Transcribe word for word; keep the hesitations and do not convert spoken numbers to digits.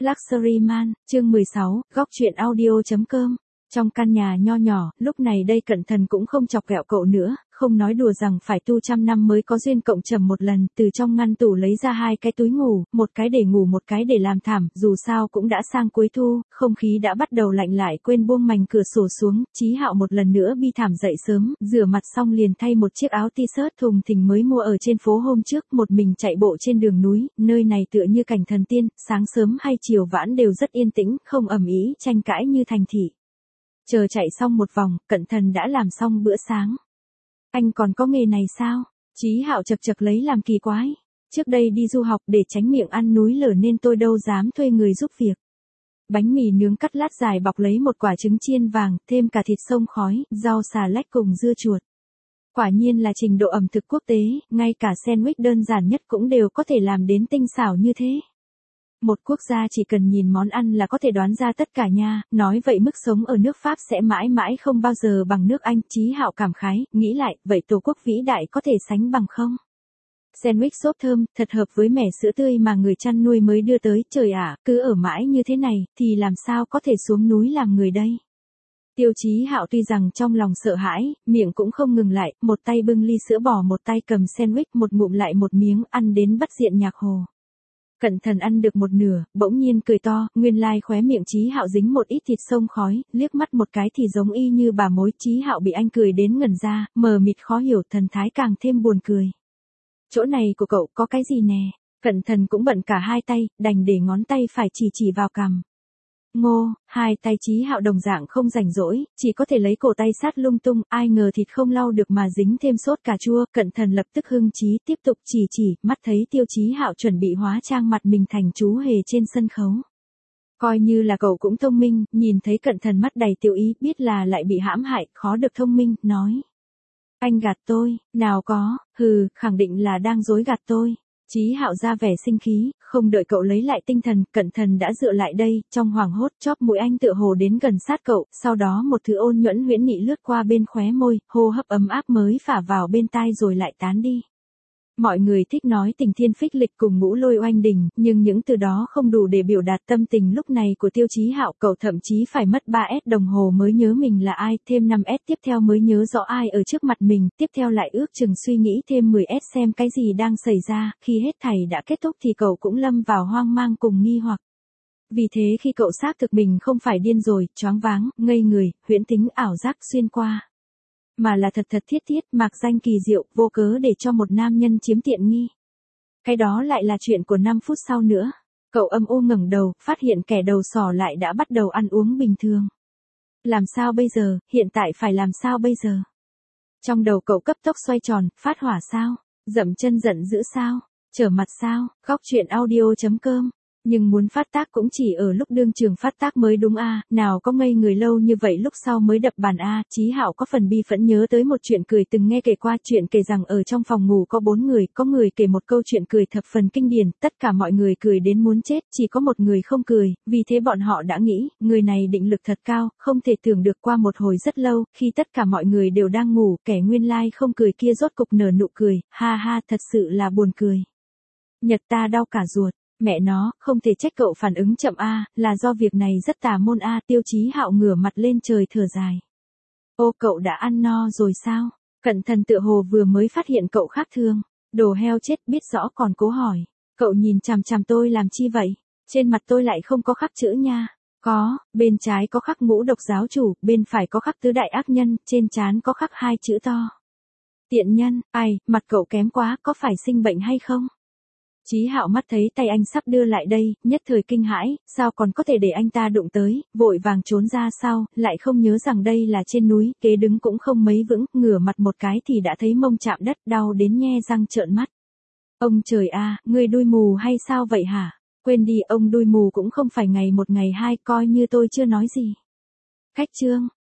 Luxury Man, chương mười sáu, góc truyện audio chấm com. Trong căn nhà nho nhỏ, lúc này đây Cận Thần cũng không chọc ghẹo cậu nữa, không nói đùa rằng phải tu trăm năm mới có duyên cộng trầm một lần, từ trong ngăn tủ lấy ra hai cái túi ngủ, một cái để ngủ một cái để làm thảm, dù sao cũng đã sang cuối thu, không khí đã bắt đầu lạnh lại, quên buông mành cửa sổ xuống, Chí Hạo một lần nữa bi thảm dậy sớm, rửa mặt xong liền thay một chiếc áo t-shirt thùng thình mới mua ở trên phố hôm trước, một mình chạy bộ trên đường núi, nơi này tựa như cảnh thần tiên, sáng sớm hay chiều vãn đều rất yên tĩnh, không ầm ĩ, tranh cãi như thành thị. Chờ chạy xong một vòng, Cận Thần đã làm xong bữa sáng. Anh còn có nghề này sao? Chí Hạo chật chật lấy làm kỳ quái. Trước đây đi du học để tránh miệng ăn núi lở nên tôi đâu dám thuê người giúp việc. Bánh mì nướng cắt lát dài bọc lấy một quả trứng chiên vàng, thêm cả thịt xông khói, rau xà lách cùng dưa chuột. Quả nhiên là trình độ ẩm thực quốc tế, ngay cả sandwich đơn giản nhất cũng đều có thể làm đến tinh xảo như thế. Một quốc gia chỉ cần nhìn món ăn là có thể đoán ra tất cả nha, nói vậy mức sống ở nước Pháp sẽ mãi mãi không bao giờ bằng nước Anh. Chí Hạo cảm khái, nghĩ lại, vậy tổ quốc vĩ đại có thể sánh bằng không? Sandwich xốp thơm, thật hợp với mẻ sữa tươi mà người chăn nuôi mới đưa tới, trời ạ, cứ ở mãi như thế này, thì làm sao có thể xuống núi làm người đây? Tiêu Chí Hạo tuy rằng trong lòng sợ hãi, miệng cũng không ngừng lại, một tay bưng ly sữa bò một tay cầm sandwich một ngụm lại một miếng, ăn đến bắt diện nhạc hồ. Cận Thần ăn được một nửa, bỗng nhiên cười to, nguyên lai khóe miệng Chí Hạo dính một ít thịt xông khói, liếc mắt một cái thì giống y như bà mối. Chí Hạo bị anh cười đến ngẩn ra, mờ mịt khó hiểu, thần thái càng thêm buồn cười. Chỗ này của cậu có cái gì nè? Cận Thần cũng bận cả hai tay, đành để ngón tay phải chỉ chỉ vào cằm. Ngô, hai tay Chí Hạo đồng dạng không rảnh rỗi, chỉ có thể lấy cổ tay sát lung tung, ai ngờ thịt không lau được mà dính thêm sốt cà chua. Cận Thần lập tức hưng chí tiếp tục chỉ chỉ, mắt thấy Tiêu Chí Hạo chuẩn bị hóa trang mặt mình thành chú hề trên sân khấu. Coi như là cậu cũng thông minh, nhìn thấy Cận Thần mắt đầy tiêu ý, biết là lại bị hãm hại, khó được thông minh, nói. Anh gạt tôi, nào có, hừ, khẳng định là đang dối gạt tôi. Chí Hạo ra vẻ sinh khí, không đợi cậu lấy lại tinh thần, Cận Thần đã dựa lại đây, trong hoảng hốt, chóp mũi anh tựa hồ đến gần sát cậu, sau đó một thứ ôn nhuận huyễn nị lướt qua bên khóe môi, hô hấp ấm áp mới phả vào bên tai rồi lại tán đi. Mọi người thích nói tình thiên phích lịch cùng ngũ lôi oanh đình, nhưng những từ đó không đủ để biểu đạt tâm tình lúc này của Tiêu Chí Hạo, cậu thậm chí phải mất ba S đồng hồ mới nhớ mình là ai, thêm năm S tiếp theo mới nhớ rõ ai ở trước mặt mình, tiếp theo lại ước chừng suy nghĩ thêm mười S xem cái gì đang xảy ra, khi hết thảy đã kết thúc thì cậu cũng lâm vào hoang mang cùng nghi hoặc. Vì thế khi cậu xác thực mình không phải điên rồi, choáng váng, ngây người, huyễn tính ảo giác xuyên qua, mà là thật thật thiết thiết, mạc danh kỳ diệu, vô cớ để cho một nam nhân chiếm tiện nghi. Cái đó lại là chuyện của năm phút sau nữa. Cậu âm u ngẩng đầu, phát hiện kẻ đầu sỏ lại đã bắt đầu ăn uống bình thường. Làm sao bây giờ, hiện tại phải làm sao bây giờ? Trong đầu cậu cấp tốc xoay tròn, phát hỏa sao? Dậm chân giận dữ sao? Trở mặt sao? Góc truyện audio chấm com. Nhưng muốn phát tác cũng chỉ ở lúc đương trường phát tác mới đúng a, à, nào có ngây người lâu như vậy lúc sau mới đập bàn a. À. Chí Hạo có phần bi phẫn nhớ tới một chuyện cười từng nghe kể qua, chuyện kể rằng ở trong phòng ngủ có bốn người, có người kể một câu chuyện cười thập phần kinh điển, tất cả mọi người cười đến muốn chết, chỉ có một người không cười, vì thế bọn họ đã nghĩ, người này định lực thật cao, không thể tưởng được. Qua một hồi rất lâu, khi tất cả mọi người đều đang ngủ, kẻ nguyên lai không cười kia rốt cục nở nụ cười, ha ha, thật sự là buồn cười. Nhật ta đau cả ruột. Mẹ nó, không thể trách cậu phản ứng chậm a, à, là do việc này rất tà môn a. À. Tiêu Chí Hạo ngửa mặt lên trời thở dài. Ô, cậu đã ăn no rồi sao? Cận Thần tựa hồ vừa mới phát hiện cậu khác thường. Đồ heo chết, biết rõ còn cố hỏi. Cậu nhìn chằm chằm tôi làm chi vậy? Trên mặt tôi lại không có khắc chữ nha. Có, bên trái có khắc ngũ độc giáo chủ, bên phải có khắc tứ đại ác nhân, trên trán có khắc hai chữ to. Tiện nhân, ai, mặt cậu kém quá, có phải sinh bệnh hay không? Chí Hạo mắt thấy tay anh sắp đưa lại đây, nhất thời kinh hãi, sao còn có thể để anh ta đụng tới, vội vàng trốn ra sau, lại không nhớ rằng đây là trên núi, kế đứng cũng không mấy vững, ngửa mặt một cái thì đã thấy mông chạm đất, đau đến nhe răng trợn mắt. Ông trời a, ngươi đuôi mù hay sao vậy hả? Quên đi, ông đuôi mù cũng không phải ngày một ngày hai, coi như tôi chưa nói gì. Cách chương,